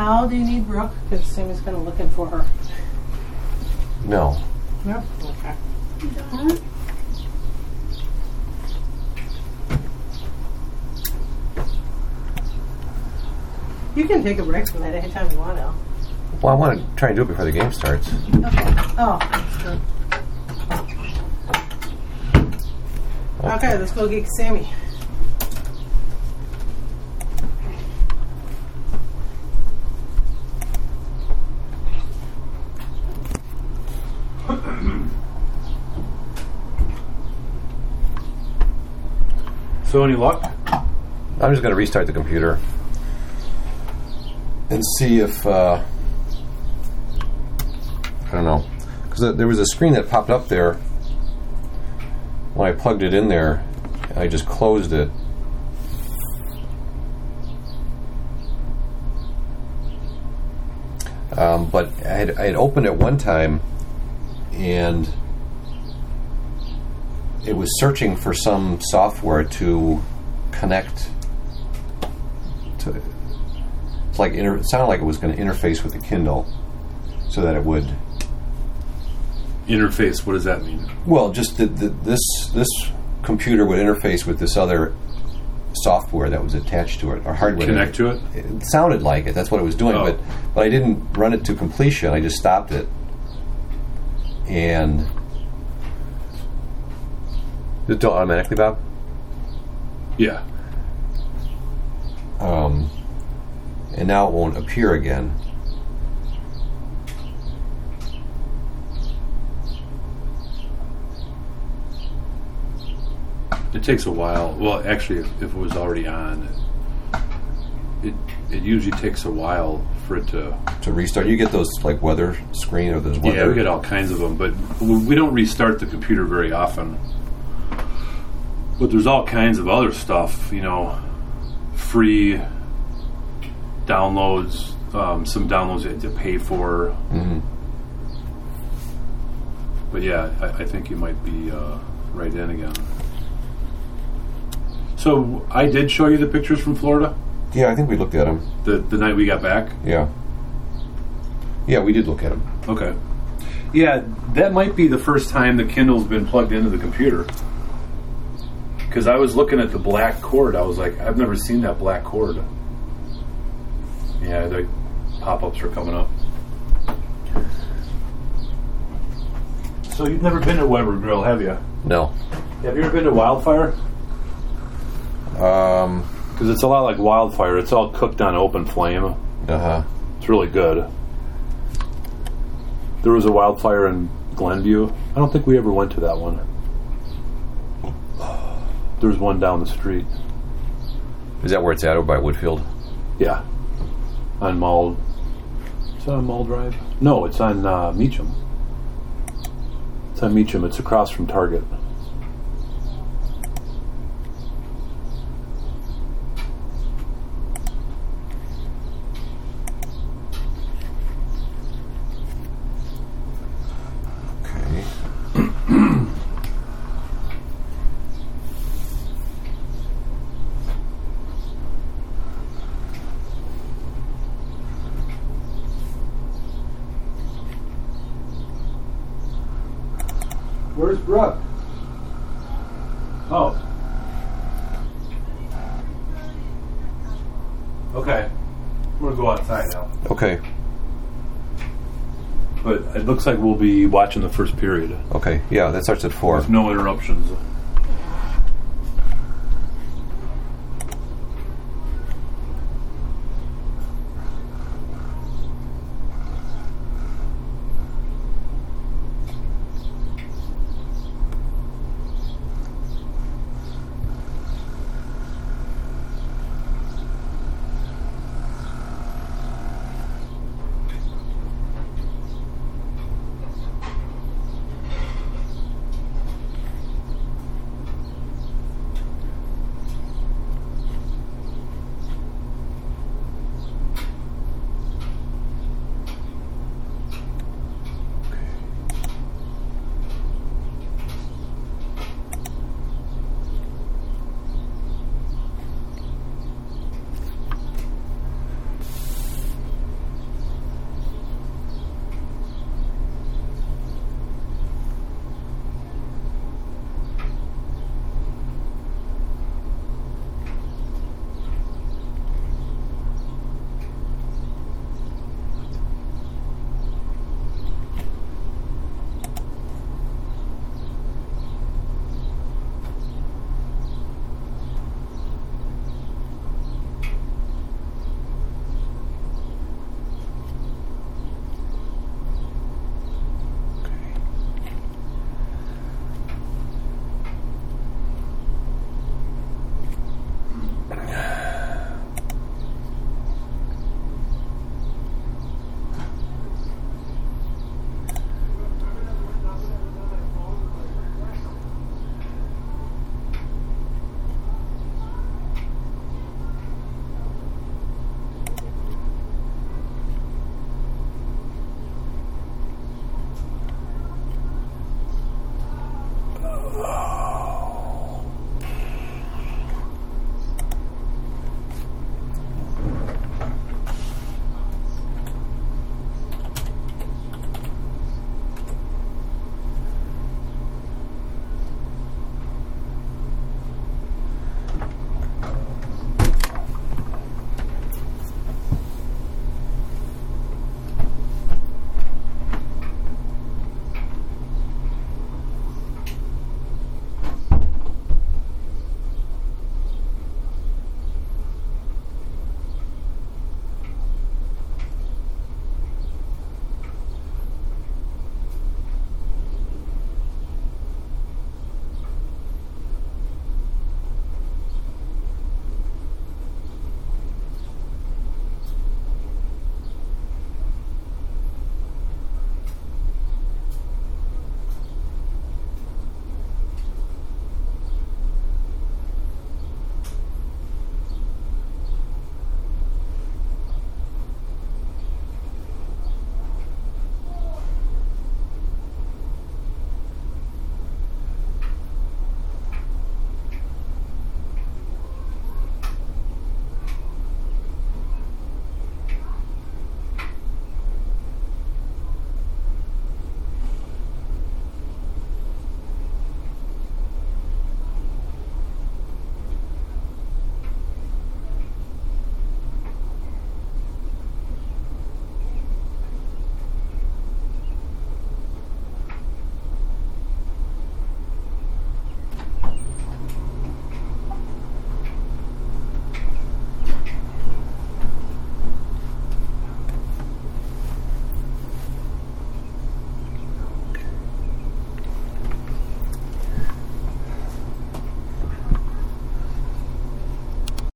towel do you need, Brooke? Because Sammy's kind of looking for her. No. Yep. Okay. You can take a break from that anytime you want to. Well, I want to try and do it before the game starts. Okay. Oh, that's good. Okay, let's go get Sammy. So any luck? I'm just going to restart the computer and see if I don't know, because there was a screen that popped up there when I plugged it in there. I just closed it. But I had opened it one time and it was searching for some software to connect to. It's like it sounded like it was going to interface with the Kindle, so that it would interface. What does that mean? Well, just this computer would interface with this other software that was attached to it, or hardware. Connect to it. It sounded like it. That's what it was doing, but I didn't run it to completion. I just stopped it, and. Does it do it automatically, Bob? Yeah. And now it won't appear again. It takes a while. Well, actually, if it was already on, it usually takes a while for it to restart. You get those like weather screen or those weather. Yeah, we get all kinds of them, but we don't restart the computer very often. But there's all kinds of other stuff, free downloads, some downloads you have to pay for. Mm-hmm. But yeah, I think you might be right in again. So I did show you the pictures from Florida? Yeah, I think we looked at them. The night we got back? Yeah. Yeah, we did look at them. Okay. Yeah, that might be the first time the Kindle's been plugged into the computer. Because I was looking at the black cord. I was like, I've never seen that black cord. Yeah, the pop-ups are coming up. So you've never been to Weber Grill, have you? No. Have you ever been to Wildfire? Because it's a lot like Wildfire. It's all cooked on open flame. Uh-huh. It's really good. There was a Wildfire in Glenview. I don't think we ever went to that one. There's one down the street. Is that where it's at, over by Woodfield? Yeah. On Mall. Is that on Mall Drive? No, it's on Meacham. It's on Meacham. It's across from Target. Where's Brooke? Oh. Okay. I'm going to go outside now. Okay. But it looks like we'll be watching the first period. Okay. Yeah, that starts at 4. With no interruptions.